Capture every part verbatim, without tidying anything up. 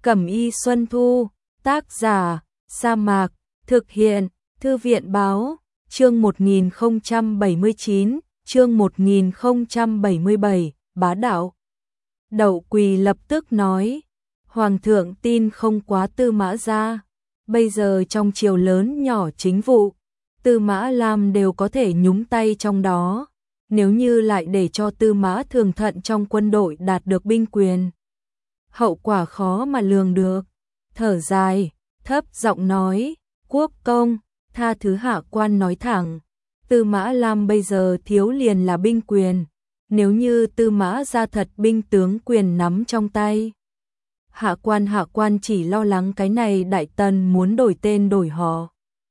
Cẩm y Xuân Thu, tác giả, Sa Mạc, thực hiện, Thư viện báo, chương một nghìn không trăm bảy mươi chín, chương một nghìn không trăm bảy mươi bảy, bá đạo. Đậu Quỳ lập tức nói, Hoàng thượng tin không quá Tư Mã Gia, bây giờ trong triều lớn nhỏ chính vụ, Tư Mã Lam đều có thể nhúng tay trong đó, nếu như lại để cho Tư Mã Thường Thận trong quân đội đạt được binh quyền, hậu quả khó mà lường được. Thở dài, thấp giọng nói, quốc công, tha thứ hạ quan nói thẳng, Tư Mã Lam bây giờ thiếu liền là binh quyền, nếu như Tư Mã Gia thật binh tướng quyền nắm trong tay. Hạ quan hạ quan chỉ lo lắng cái này Đại Tần muốn đổi tên đổi họ.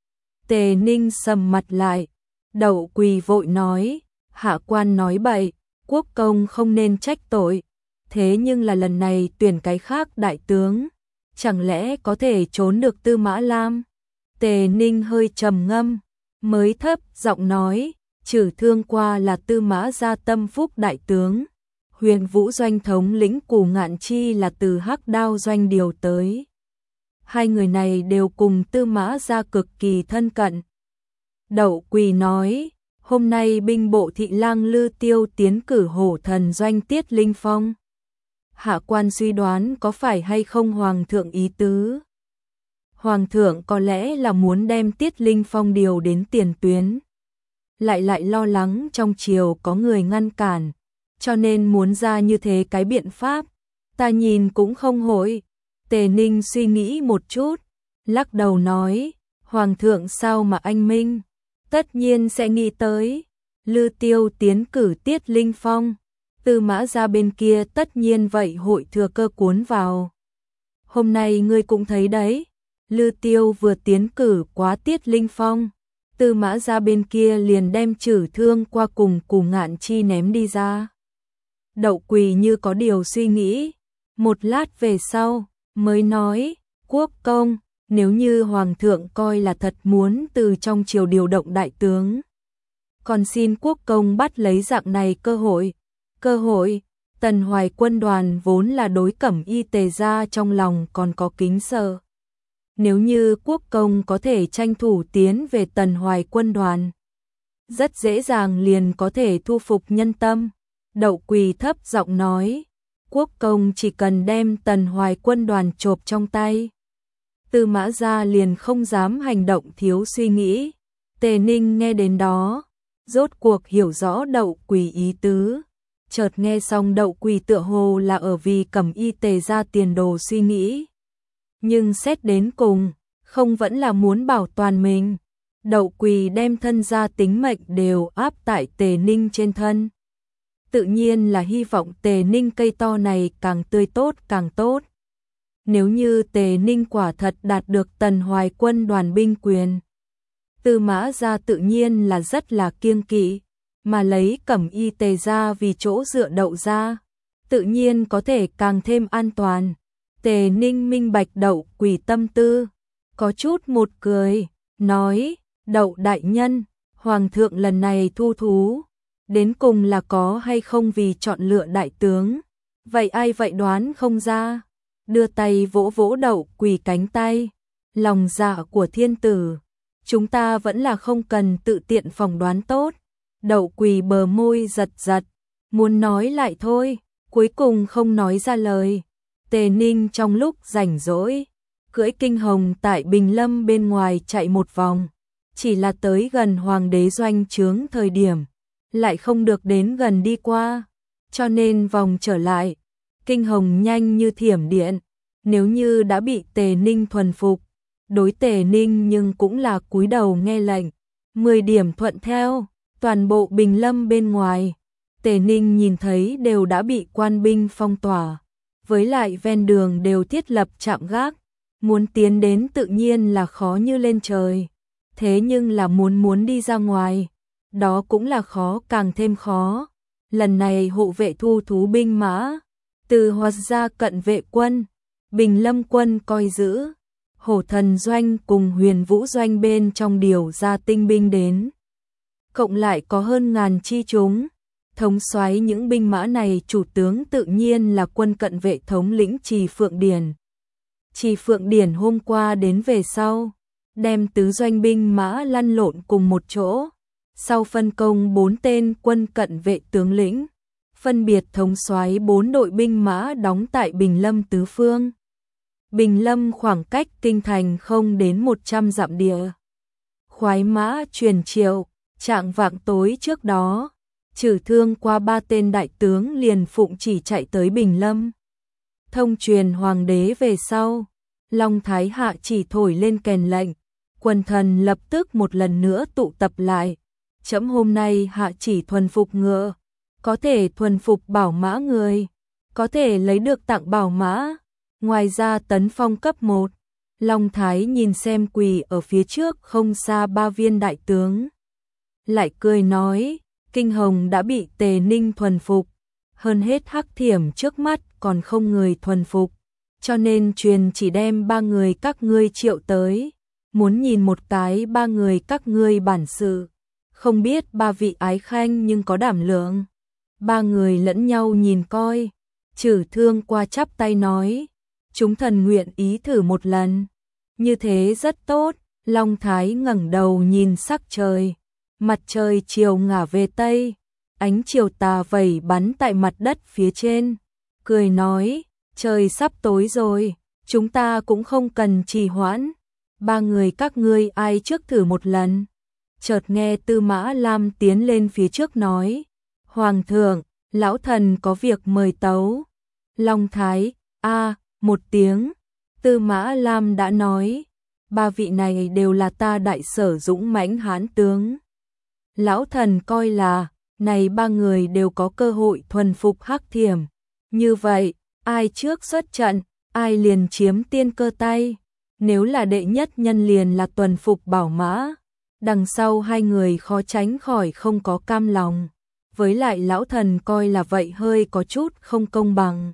Tề Ninh sầm mặt lại, Đậu Quỳ vội nói, hạ quan nói bậy, quốc công không nên trách tội, thế nhưng là lần này tuyển cái khác đại tướng, chẳng lẽ có thể trốn được Tư Mã Lam? Tề Ninh hơi trầm ngâm, mới thấp giọng nói, trừ thương qua là Tư Mã Gia tâm phúc đại tướng, Huyền Vũ doanh thống lĩnh Cù Ngạn Chi là từ Hắc Đao doanh điều tới. Hai người này đều cùng Tư Mã Gia cực kỳ thân cận. Đậu Quỳ nói, hôm nay binh bộ thị lang Lư Tiêu tiến cử hổ thần doanh Tiết Linh Phong. Hạ quan suy đoán có phải hay không Hoàng thượng ý tứ? Hoàng thượng có lẽ là muốn đem Tiết Linh Phong điều đến tiền tuyến. Lại lại lo lắng trong triều có người ngăn cản, cho nên muốn ra như thế cái biện pháp. Ta nhìn cũng không hội. Tề Ninh suy nghĩ một chút, lắc đầu nói, Hoàng thượng sao mà anh minh, tất nhiên sẽ nghĩ tới. Lư Tiêu tiến cử Tiết Linh Phong, Tư Mã Gia bên kia tất nhiên vậy hội thừa cơ cuốn vào. Hôm nay ngươi cũng thấy đấy, Lư Tiêu vừa tiến cử quá Tiết Linh Phong, Tư Mã Gia bên kia liền đem Trử Thương qua cùng Cù Ngạn Chi ném đi ra. Đậu Quỳ như có điều suy nghĩ, một lát về sau mới nói, quốc công, nếu như Hoàng thượng coi là thật muốn từ trong triều điều động đại tướng, còn xin quốc công bắt lấy dạng này cơ hội. Cơ hội, Tần Hoài quân đoàn vốn là đối Cẩm y Tề gia trong lòng còn có kính sợ. Nếu như quốc công có thể tranh thủ tiến về Tần Hoài quân đoàn, rất dễ dàng liền có thể thu phục nhân tâm. Đậu Quỳ thấp giọng nói, quốc công chỉ cần đem Tần Hoài quân đoàn chộp trong tay, Tư Mã Gia liền không dám hành động thiếu suy nghĩ. Tề Ninh nghe đến đó, rốt cuộc hiểu rõ Đậu Quỳ ý tứ. Chợt nghe xong Đậu Quỳ tựa hồ là ở vì Cẩm y Tề gia tiền đồ suy nghĩ. Nhưng xét đến cùng, không vẫn là muốn bảo toàn mình. Đậu Quỳ đem thân gia tính mệnh đều áp tại Tề Ninh trên thân. Tự nhiên là hy vọng Tề Ninh cây to này càng tươi tốt càng tốt. Nếu như Tề Ninh quả thật đạt được Tần Hoài quân đoàn binh quyền, Tư Mã Gia tự nhiên là rất là kiêng kỵ, mà lấy Cẩm y Tề gia vì chỗ dựa Đậu gia, tự nhiên có thể càng thêm an toàn. Tề Ninh minh bạch Đậu Quỳ tâm tư, có chút một cười, nói, Đậu đại nhân, Hoàng thượng lần này thu thú, đến cùng là có hay không vì chọn lựa đại tướng, vậy ai vậy đoán không ra. Đưa tay vỗ vỗ Đậu Quỳ cánh tay, lòng dạ của thiên tử, chúng ta vẫn là không cần tự tiện phỏng đoán tốt. Đậu Quỳ bờ môi giật giật, muốn nói lại thôi, cuối cùng không nói ra lời. Tề Ninh trong lúc rảnh rỗi, cưỡi kinh hồng tại Bình Lâm bên ngoài chạy một vòng, chỉ là tới gần Hoàng đế doanh trướng thời điểm, lại không được đến gần đi qua, cho nên vòng trở lại. Kinh hồng nhanh như thiểm điện, nếu như đã bị Tề Ninh thuần phục, đối Tề Ninh nhưng cũng là cúi đầu nghe lệnh, mười điểm thuận theo. Toàn bộ Bình Lâm bên ngoài, Tề Ninh nhìn thấy đều đã bị quan binh phong tỏa, với lại ven đường đều thiết lập trạm gác, muốn tiến đến tự nhiên là khó như lên trời, thế nhưng là muốn muốn đi ra ngoài, đó cũng là khó càng thêm khó. Lần này hộ vệ thu thú binh mã, từ Hoạt Gia cận vệ quân, Bình Lâm quân coi giữ, hổ thần doanh cùng Huyền Vũ doanh bên trong điều ra tinh binh đến. Cộng lại có hơn ngàn chi chúng, thống soái những binh mã này chủ tướng tự nhiên là quân cận vệ thống lĩnh Trì Phượng Điền. Chỉ Phượng Điển hôm qua đến về sau, đem tứ doanh binh mã lăn lộn cùng một chỗ, sau phân công bốn tên quân cận vệ tướng lĩnh, phân biệt thống soái bốn đội binh mã đóng tại Bình Lâm tứ phương. Bình Lâm khoảng cách kinh thành không đến một trăm dặm địa. Khoái mã truyền triệu, trạng vạng tối trước đó, Trừ Thương qua ba tên đại tướng liền phụng chỉ chạy tới Bình Lâm. Thông truyền hoàng đế về sau, Long Thái hạ chỉ thổi lên kèn lệnh, quần thần lập tức một lần nữa tụ tập lại. Trẫm hôm nay hạ chỉ thuần phục ngựa, có thể thuần phục bảo mã người, có thể lấy được tặng bảo mã. Ngoài ra tấn phong cấp một, Long Thái nhìn xem quỳ ở phía trước không xa ba viên đại tướng. Lại cười nói, Kinh Hồng đã bị Tề Ninh thuần phục, hơn hết Hắc Thiểm trước mắt còn không người thuần phục, cho nên truyền chỉ đem ba người các ngươi triệu tới, muốn nhìn một cái ba người các ngươi bản sự, không biết ba vị ái khanh nhưng có đảm lượng. Ba người lẫn nhau nhìn coi, Trừ Thương qua chắp tay nói, chúng thần nguyện ý thử một lần. Như thế rất tốt. Long Thái ngẩng đầu nhìn sắc trời, mặt trời chiều ngả về tây, ánh chiều tà vẩy bắn tại mặt đất phía trên, cười nói, trời sắp tối rồi, chúng ta cũng không cần trì hoãn, ba người các ngươi ai trước thử một lần. Chợt nghe Tư Mã Lam tiến lên phía trước nói, Hoàng thượng, lão thần có việc mời tấu. Long Thái, a một tiếng, Tư Mã Lam đã nói, ba vị này đều là ta đại sở dũng mãnh hán tướng. Lão thần coi là, này ba người đều có cơ hội thuần phục Hắc Thiểm. Như vậy, ai trước xuất trận, ai liền chiếm tiên cơ tay. Nếu là đệ nhất nhân liền là tuần phục bảo mã, đằng sau hai người khó tránh khỏi không có cam lòng. Với lại lão thần coi là vậy hơi có chút không công bằng.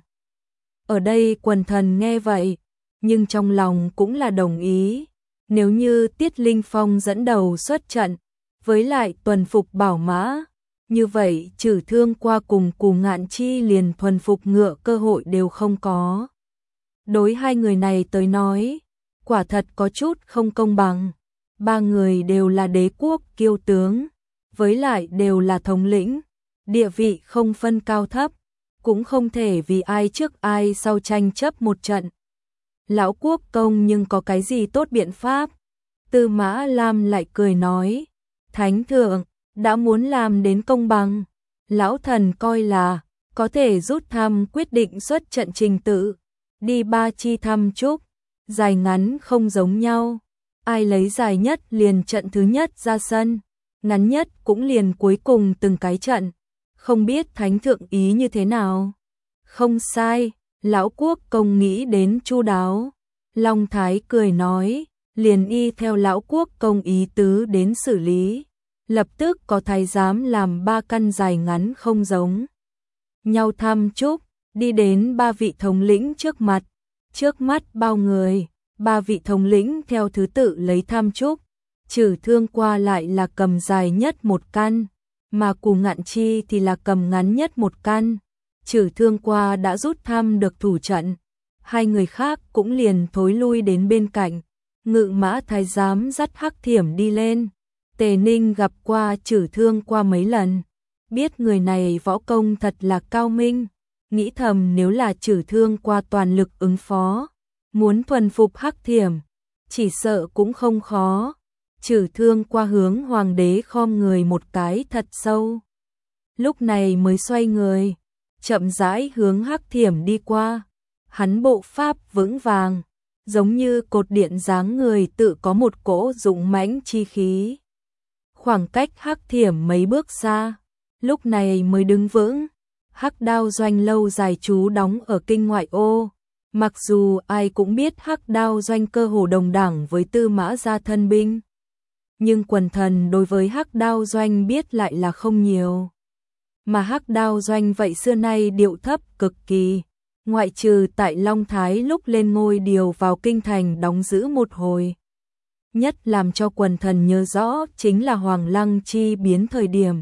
Ở đây quần thần nghe vậy, nhưng trong lòng cũng là đồng ý. Nếu như Tiết Linh Phong dẫn đầu xuất trận, với lại tuần phục bảo mã, như vậy Trừ Thương qua cùng Cù Ngạn Chi liền thuần phục ngựa cơ hội đều không có. Đối hai người này tới nói, quả thật có chút không công bằng. Ba người đều là đế quốc kiêu tướng, với lại đều là thống lĩnh, địa vị không phân cao thấp, cũng không thể vì ai trước ai sau tranh chấp một trận. Lão quốc công nhưng có cái gì tốt biện pháp? Tư Mã Lam lại cười nói, Thánh thượng, đã muốn làm đến công bằng, lão thần coi là, có thể rút thăm quyết định xuất trận trình tự, đi ba chi thăm chúc, dài ngắn không giống nhau, ai lấy dài nhất liền trận thứ nhất ra sân, ngắn nhất cũng liền cuối cùng từng cái trận, không biết Thánh thượng ý như thế nào? Không sai, lão quốc công nghĩ đến chu đáo. Long Thái cười nói, liền y theo lão quốc công ý tứ đến xử lý. Lập tức có thái giám làm ba căn dài ngắn không giống nhau thăm chúc, đi đến ba vị thống lĩnh trước mặt. Trước mắt bao người, ba vị thống lĩnh theo thứ tự lấy thăm chúc. Trừ Thương qua lại là cầm dài nhất một căn, mà Cù Ngạn Chi thì là cầm ngắn nhất một căn. Trừ Thương qua đã rút thăm được thủ trận, hai người khác cũng liền thối lui đến bên cạnh. Ngự mã thái giám dắt Hắc Thiểm đi lên. Tề Ninh gặp qua Trừ Thương qua mấy lần, biết người này võ công thật là cao minh, nghĩ thầm nếu là Trừ Thương qua toàn lực ứng phó, muốn thuần phục Hắc Thiểm, chỉ sợ cũng không khó. Trừ Thương qua hướng hoàng đế khom người một cái thật sâu, lúc này mới xoay người, chậm rãi hướng Hắc Thiểm đi qua. Hắn bộ pháp vững vàng, giống như cột điện dáng người tự có một cỗ dũng mãnh chi khí. Khoảng cách Hắc Thiểm mấy bước xa, lúc này mới đứng vững. Hắc Đao Doanh lâu dài trú đóng ở kinh ngoại ô, mặc dù ai cũng biết Hắc Đao Doanh cơ hồ đồng đẳng với Tư Mã gia thân binh, nhưng quần thần đối với Hắc Đao Doanh biết lại là không nhiều. Mà Hắc Đao Doanh vậy xưa nay điệu thấp cực kỳ, ngoại trừ tại Long Thái lúc lên ngôi điều vào kinh thành đóng giữ một hồi. Nhất làm cho quần thần nhớ rõ chính là Hoàng Lăng chi biến thời điểm.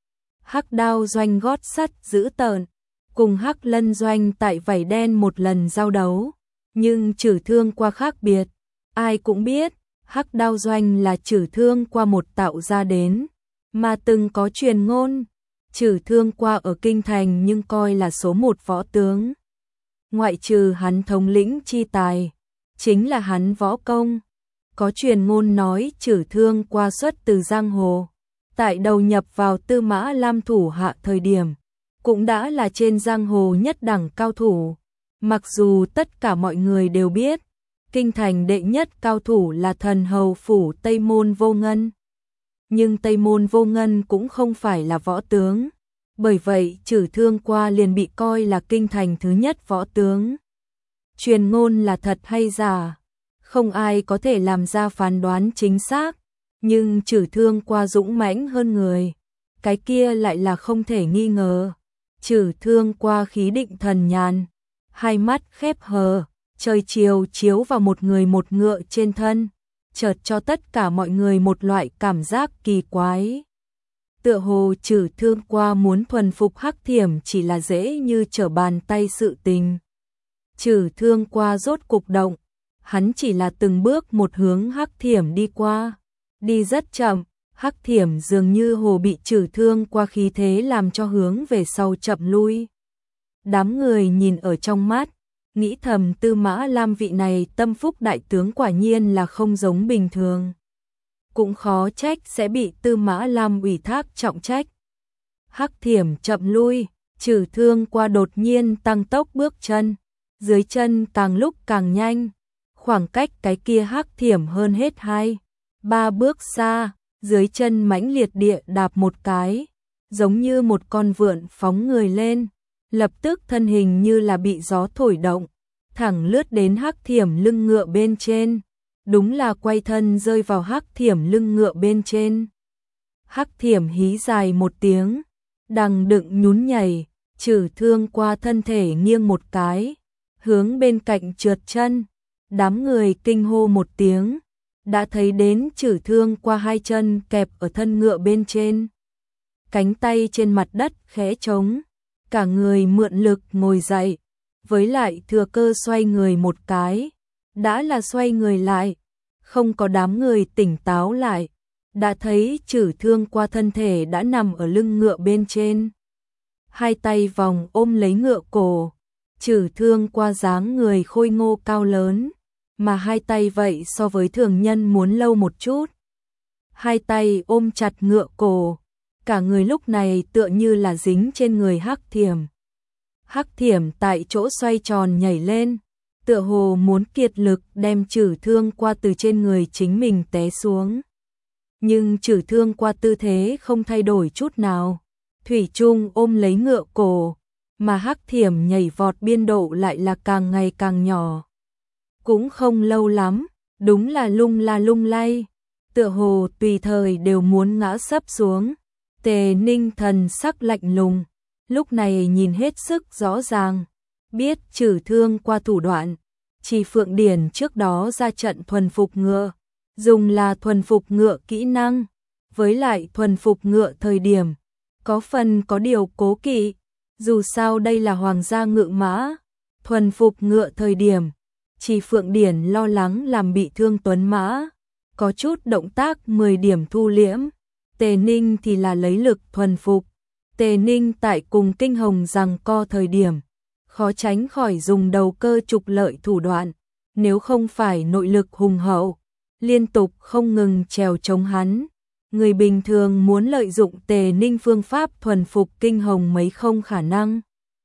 Hắc Đao Doanh gót sắt dữ tợn, cùng Hắc Lân Doanh tại vảy đen một lần giao đấu, Nhưng Trử Thương Qua khác biệt, ai cũng biết, Hắc Đao Doanh là Trử Thương Qua một tạo ra đến, mà từng có truyền ngôn, Trử Thương Qua ở kinh thành nhưng coi là số một võ tướng. Ngoại trừ hắn thống lĩnh chi tài, chính là hắn võ công. Có truyền ngôn nói Trử Thương Qua xuất từ giang hồ, tại đầu nhập vào Tư Mã Lam thủ hạ thời điểm, cũng đã là trên giang hồ nhất đẳng cao thủ. Mặc dù tất cả mọi người đều biết, kinh thành đệ nhất cao thủ là thần hầu phủ Tây Môn Vô Ngân. Nhưng Tây Môn Vô Ngân cũng không phải là võ tướng, bởi vậy Trử Thương Qua liền bị coi là kinh thành thứ nhất võ tướng. Truyền ngôn là thật hay giả, không ai có thể làm ra phán đoán chính xác, nhưng Trử Thương Qua dũng mãnh hơn người, cái kia lại là không thể nghi ngờ. Trử Thương Qua khí định thần nhàn, hai mắt khép hờ, trời chiều chiếu vào một người một ngựa trên thân, chợt cho tất cả mọi người một loại cảm giác kỳ quái. Tựa hồ Trử Thương Qua muốn thuần phục Hắc Thiểm chỉ là dễ như trở bàn tay sự tình. Trử Thương Qua rốt cục động, hắn chỉ là từng bước một hướng Hắc Thiểm đi qua, đi rất chậm, Hắc Thiểm dường như hồ bị Trử Thương Qua khí thế làm cho hướng về sau chậm lui. Đám người nhìn ở trong mắt, nghĩ thầm Tư Mã Lam vị này tâm phúc đại tướng quả nhiên là không giống bình thường. Cũng khó trách sẽ bị Tư Mã Lam ủy thác trọng trách. Hắc Thiểm chậm lui, Trử Thương Qua đột nhiên tăng tốc bước chân, dưới chân càng lúc càng nhanh, khoảng cách cái kia Hắc Thiểm hơn hết hai, ba bước xa, dưới chân mãnh liệt địa đạp một cái, giống như một con vượn phóng người lên, lập tức thân hình như là bị gió thổi động, thẳng lướt đến Hắc Thiểm lưng ngựa bên trên. Đúng là quay thân rơi vào Hắc Thiểm lưng ngựa bên trên. Hắc Thiểm hí dài một tiếng, đằng đựng nhún nhảy, Trử Thương Qua thân thể nghiêng một cái, hướng bên cạnh trượt chân. Đám người kinh hô một tiếng, đã thấy đến Trử Thương Qua hai chân kẹp ở thân ngựa bên trên, cánh tay trên mặt đất khẽ trống, cả người mượn lực ngồi dậy, với lại thừa cơ xoay người một cái. Đã là xoay người lại, không có đám người tỉnh táo lại, đã thấy Trử Thương Qua thân thể đã nằm ở lưng ngựa bên trên. Hai tay vòng ôm lấy ngựa cổ, Trử Thương Qua dáng người khôi ngô cao lớn, mà hai tay vậy so với thường nhân muốn lâu một chút. Hai tay ôm chặt ngựa cổ, cả người lúc này tựa như là dính trên người Hắc Thiểm. Hắc Thiểm tại chỗ xoay tròn nhảy lên, tựa hồ muốn kiệt lực đem Trử Thương Qua từ trên người chính mình té xuống. Nhưng Trử Thương Qua tư thế không thay đổi chút nào, thủy chung ôm lấy ngựa cổ, mà Hắc Thiểm nhảy vọt biên độ lại là càng ngày càng nhỏ. Cũng không lâu lắm, đúng là lung la lung lay, tựa hồ tùy thời đều muốn ngã sấp xuống. Tề Ninh thần sắc lạnh lùng, lúc này nhìn hết sức rõ ràng, biết Trử Thương Qua thủ đoạn. Chỉ Phượng Điển trước đó ra trận thuần phục ngựa, dùng là thuần phục ngựa kỹ năng, với lại thuần phục ngựa thời điểm, có phần có điều cố kỵ, dù sao đây là hoàng gia ngự mã, thuần phục ngựa thời điểm, Chỉ Phượng Điển lo lắng làm bị thương tuấn mã, có chút động tác mười điểm thu liễm. Tề Ninh thì là lấy lực thuần phục. Tề Ninh tại cùng Kinh Hồng giằng co thời điểm, khó tránh khỏi dùng đầu cơ trục lợi thủ đoạn, nếu không phải nội lực hùng hậu, liên tục không ngừng trèo chống hắn, người bình thường muốn lợi dụng Tề Ninh phương pháp thuần phục Kinh Hồng mấy không khả năng.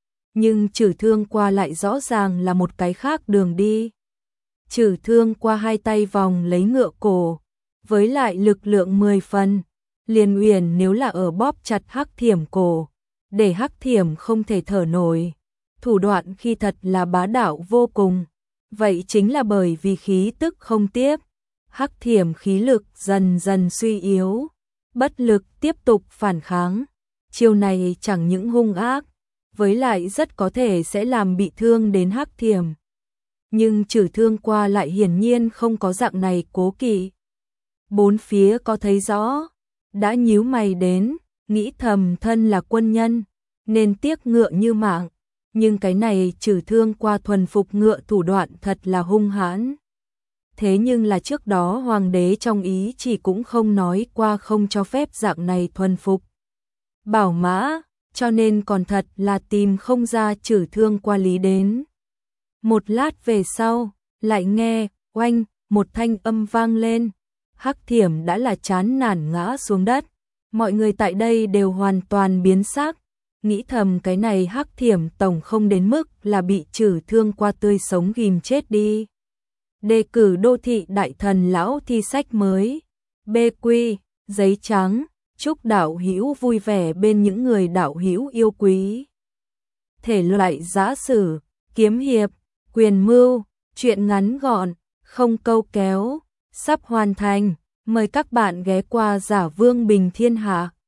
Nhưng Trử Thương Qua lại rõ ràng là một cái khác đường đi. Trử Thương Qua hai tay vòng lấy ngựa cổ, với lại lực lượng mười phần, liền uyển nếu là ở bóp chặt Hắc Thiểm cổ, để Hắc Thiểm không thể thở nổi. Thủ đoạn khi thật là bá đạo vô cùng, vậy chính là bởi vì khí tức không tiếp, Hắc Thiểm khí lực dần dần suy yếu, bất lực tiếp tục phản kháng. Chiêu này chẳng những hung ác, với lại rất có thể sẽ làm bị thương đến Hắc Thiểm. Nhưng Trử Thương Qua lại hiển nhiên không có dạng này cố kỵ. Bốn phía có thấy rõ, đã nhíu mày đến, nghĩ thầm thân là quân nhân, nên tiếc ngựa như mạng, nhưng cái này trừ thương qua thuần phục ngựa thủ đoạn thật là hung hãn. Thế nhưng là trước đó hoàng đế trong ý chỉ cũng không nói qua không cho phép dạng này thuần phục bảo mã, cho nên còn thật là tìm không ra trừ thương qua lý đến. Một lát về sau, lại nghe, oanh, một thanh âm vang lên. Hắc Thiểm đã là chán nản ngã xuống đất. Mọi người tại đây đều hoàn toàn biến sắc, nghĩ thầm cái này Hắc Thiểm tổng không đến mức là bị trừ thương qua tươi sống ghim chết đi. Đề cử đô thị đại thần lão thi sách mới. bê quy, giấy trắng, chúc đạo hữu vui vẻ bên những người đạo hữu yêu quý. Thể loại giã sử, kiếm hiệp, quyền mưu, truyện ngắn gọn, không câu kéo, sắp hoàn thành. Mời các bạn ghé qua Giả Vương Bình Thiên Hạ.